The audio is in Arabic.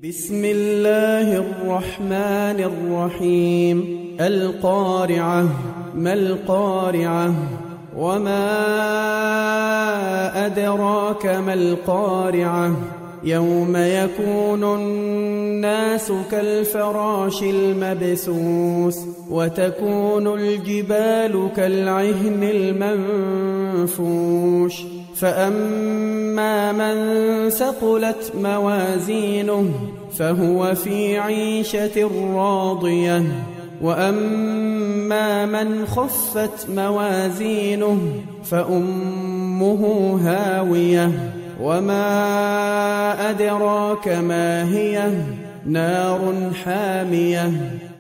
بسم الله الرحمن الرحيم. القارعة. ما القارعة؟ وما أدراك ما القارعة؟ يوم يكون الناس كالفراش المبثوث وتكون الجبال كالعهن المنفوش فأما من ثقلت موازينه فهو في عيشة راضية وأما من خفت موازينه فأمه هاوية وما أدراك ما هي نار حامية